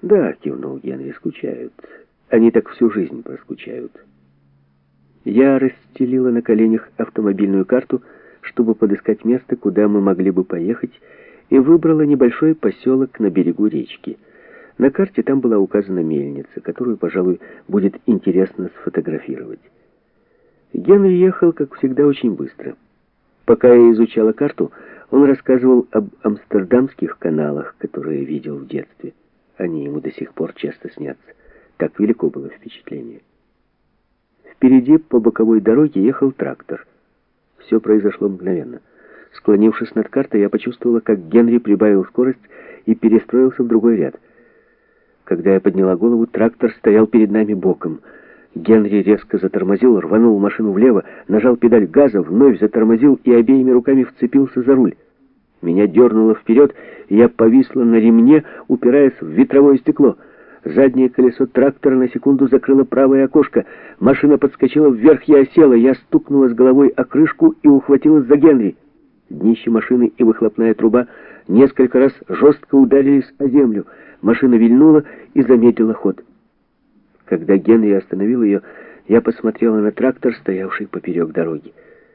«Да», — кивнул Генри, — «скучают. Они так всю жизнь проскучают». Я расстелила на коленях автомобильную карту, чтобы подыскать место, куда мы могли бы поехать, и выбрала небольшой поселок на берегу речки. На карте там была указана мельница, которую, пожалуй, будет интересно сфотографировать. Генри ехал, как всегда, очень быстро. Пока я изучала карту, он рассказывал об амстердамских каналах, которые видел в детстве. Они ему до сих пор часто снятся. Так велико было впечатление. Впереди по боковой дороге ехал трактор. Все произошло мгновенно. Склонившись над картой, я почувствовала, как Генри прибавил скорость и перестроился в другой ряд. Когда я подняла голову, трактор стоял перед нами боком. Генри резко затормозил, рванул машину влево, нажал педаль газа, вновь затормозил и обеими руками вцепился за руль. Меня дернуло вперед, и я повисла на ремне, упираясь в ветровое стекло. Заднее колесо трактора на секунду закрыло правое окошко. Машина подскочила вверх, я осела. Я стукнула с головой о крышку и ухватилась за Генри. Днище машины и выхлопная труба несколько раз жестко ударились о землю. Машина вильнула и замедлила ход. Когда Генри остановил ее, я посмотрела на трактор, стоявший поперек дороги.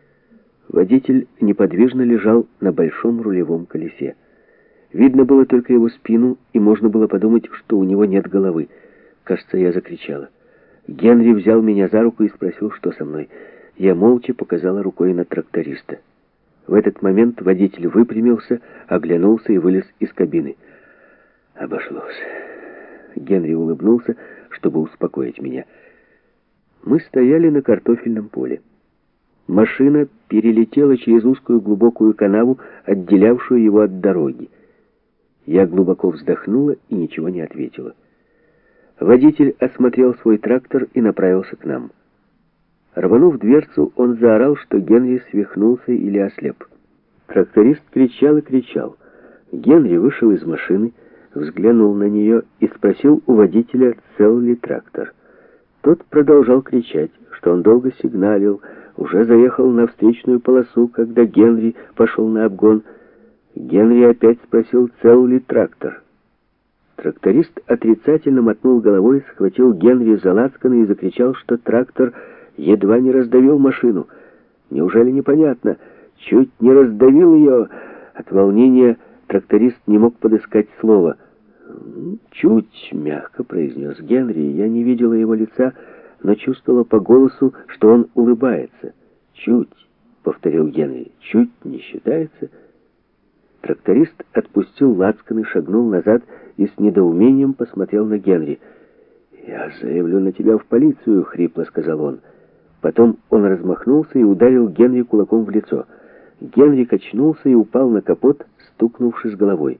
Водитель неподвижно лежал на большом рулевом колесе. Видно было только его спину, и можно было подумать, что у него нет головы. Кажется, я закричала. Генри взял меня за руку и спросил, что со мной. Я молча показала рукой на тракториста. В этот момент водитель выпрямился, оглянулся и вылез из кабины. Обошлось. Генри улыбнулся, чтобы успокоить меня. Мы стояли на картофельном поле. Машина перелетела через узкую глубокую канаву, отделявшую его от дороги. Я глубоко вздохнула и ничего не ответила. Водитель осмотрел свой трактор и направился к нам. Рванув дверцу, он заорал, что Генри свихнулся или ослеп. Тракторист кричал и кричал. Генри вышел из машины, взглянул на нее и спросил у водителя, цел ли трактор. Тот продолжал кричать, что он долго сигналил, уже заехал на встречную полосу, когда Генри пошел на обгон. Генри опять спросил, цел ли трактор. Тракторист отрицательно мотнул головой, схватил Генри за лацканы и закричал, что трактор едва не раздавил машину. Неужели непонятно? Чуть не раздавил ее. От волнения тракторист не мог подыскать слова. «Чуть», — мягко произнес Генри. Я не видела его лица, но чувствовала по голосу, что он улыбается. «Чуть», — повторил Генри, — «чуть не считается». Тракторист отпустил лацканы, шагнул назад и с недоумением посмотрел на Генри. «Я заявлю на тебя в полицию», — хрипло сказал он. Потом он размахнулся и ударил Генри кулаком в лицо. Генри качнулся и упал на капот, стукнувшись головой.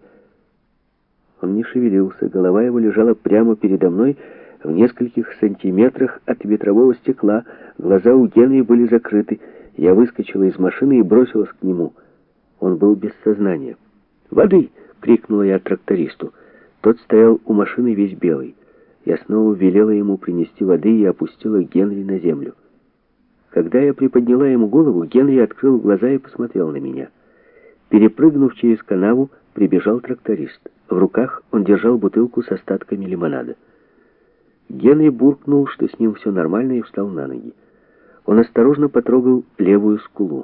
Он не шевелился, голова его лежала прямо передо мной, в нескольких сантиметрах от ветрового стекла. Глаза у Генри были закрыты. Я выскочила из машины и бросилась к нему. Он был без сознания. «Воды!» — крикнула я трактористу. Тот стоял у машины весь белый. Я снова велела ему принести воды и опустила Генри на землю. Когда я приподняла ему голову, Генри открыл глаза и посмотрел на меня. Перепрыгнув через канаву, прибежал тракторист. В руках он держал бутылку с остатками лимонада. Генри буркнул, что с ним все нормально, и встал на ноги. Он осторожно потрогал левую скулу.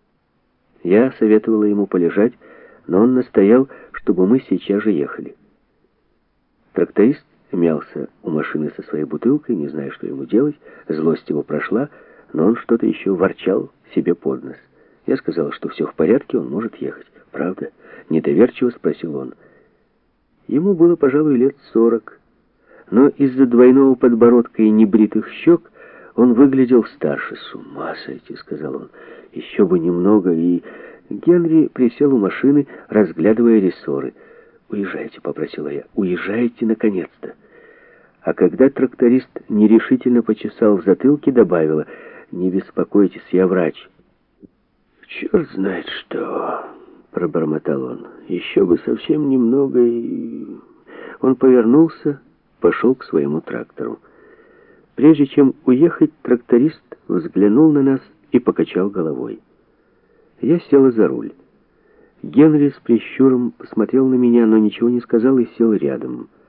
Я советовала ему полежать, но он настоял, чтобы мы сейчас же ехали. Тракторист мялся у машины со своей бутылкой, не зная, что ему делать. Злость его прошла, но он что-то еще ворчал себе под нос. Я сказала, что все в порядке, он может ехать. «Правда?» — недоверчиво спросил он. Ему было, пожалуй, лет 40, но из-за двойного подбородка и небритых щек он выглядел старше. «С ума сойти», — сказал он. «Еще бы немного». И Генри присел у машины, разглядывая рессоры. «Уезжайте», — попросила я. «Уезжайте, наконец-то». А когда тракторист нерешительно почесал в затылке, добавила: «Не беспокойтесь, я врач». «Черт знает что», — пробормотал он. «Еще бы совсем немного и...» Он повернулся, пошел к своему трактору. Прежде чем уехать, тракторист взглянул на нас и покачал головой. Я села за руль. Генри с прищуром посмотрел на меня, но ничего не сказал и сел рядом.